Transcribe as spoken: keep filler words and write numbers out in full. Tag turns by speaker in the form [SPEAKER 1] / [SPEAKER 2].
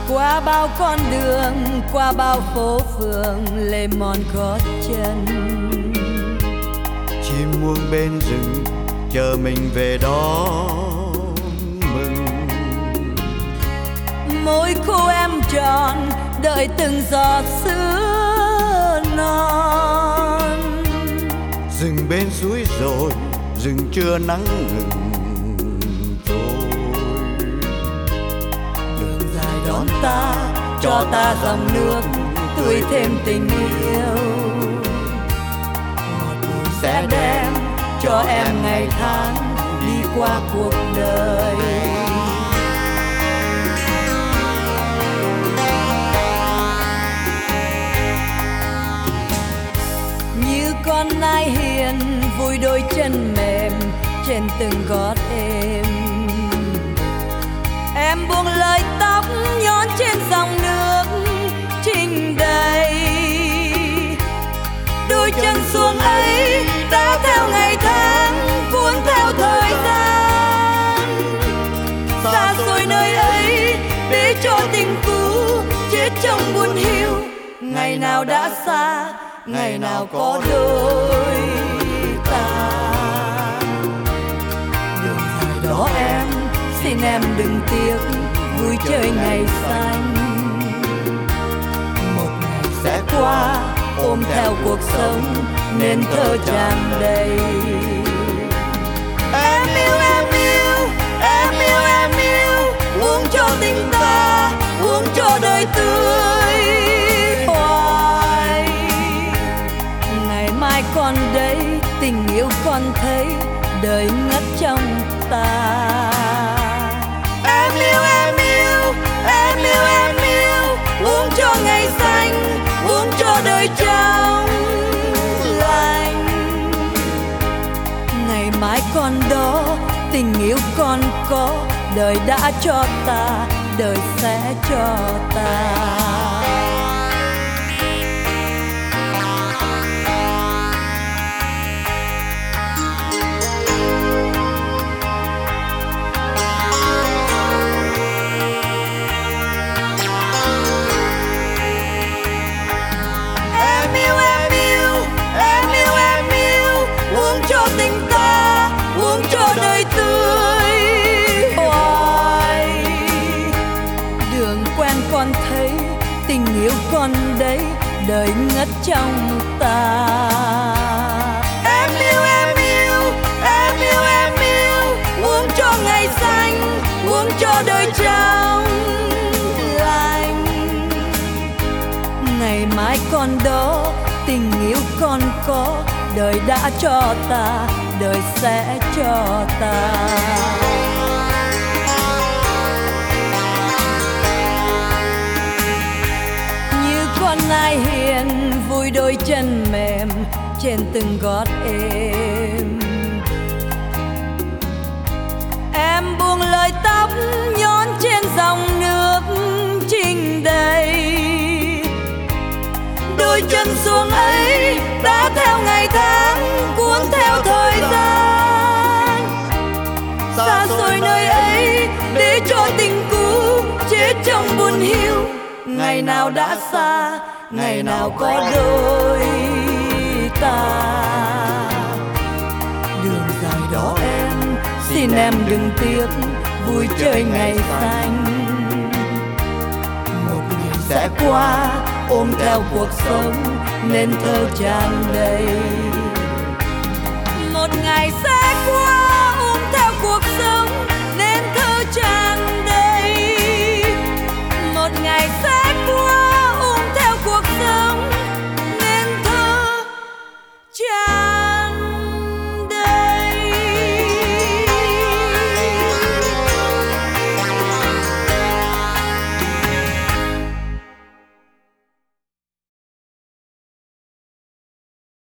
[SPEAKER 1] Qua bao con đường, qua bao phố phường lê mòn gót chân.
[SPEAKER 2] Chim muông bên rừng chờ mình về đó mừng.
[SPEAKER 1] Môi cô em tròn đợi từng giọt sữa non.
[SPEAKER 2] Rừng bên suối rồi, rừng chưa nắng ngừng trôi.
[SPEAKER 1] Đường dài đón ta, cho ta dòng nước tươi thêm tình yêu. Một bụi sẽ đem cho em ngày tháng đi qua cuộc đời. Như con nai hiền vui đôi chân mềm trên từng gót êm. Em buông lời tóc nhón trên dòng nước trình đầy. Đôi chân xuống ấy đã theo ngày tháng cuốn theo thời gian. Xa xôi nơi ấy để cho tình cũ chết trong buồn hiu. Ngày nào đã xa, ngày nào có đôi ta. Đường dài đó em, xin em đừng tiếc vui chơi ngày xanh. Một ngày sẽ qua ôm theo cuộc sống nên thơ tràn đầy. Em yêu em yêu, em yêu em yêu, uống cho tình ta, uống cho đời tươi hoài. Ngày mai còn đây, tình yêu còn thấy, đời ngất trong ta. Em yêu em yêu, em yêu em yêu, uống cho ngày xanh, uống cho đời trong lành. Ngày mai còn đó, tình yêu còn có, đời đã cho ta, đời sẽ cho ta. Con thấy tình yêu con đấy, đời ngất trong ta. Em yêu em yêu, em yêu em yêu, uống cho ngày xanh, uống cho đời trong lành. Ngày mai còn đó, tình yêu con có, đời đã cho ta, đời sẽ cho ta. Con nai hiền vui đôi chân mềm trên từng gót êm. Em buông lời tóc nhón trên dòng nước trình đầy. Đôi chân xuống ấy đã theo ngày tháng cuốn theo thời gian. Xa xôi nơi ấy để cho tình cũ chết trong buồn hiu. Ngày nào đã xa, ngày nào có đôi ta. Đường dài đó em, xin em đừng tiếc vui chơi ngày xanh. Một ngày sẽ qua ôm theo cuộc sống nên thơ tràn đầy. Một ngày